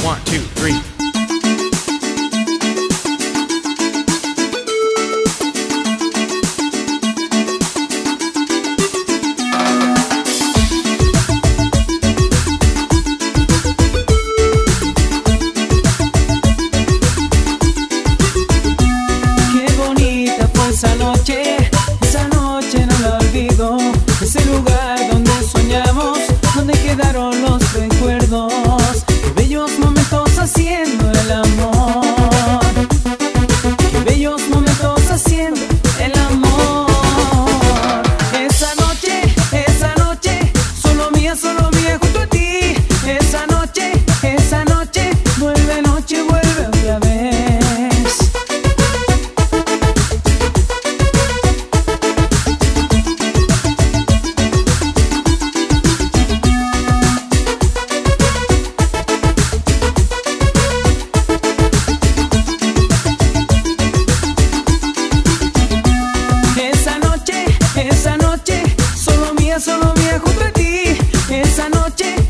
1, 2, 3. Esa noche no la olvido, ese lugar donde soñamos, donde quedaron los recuerdos, qué bellos momentos haciendo el amor, qué bellos momentos haciendo el amor. Esa noche, solo mía junto a ti. Esa noche, vuelve otra vez. Esa noche, solo mía junto a ti. Esa noche.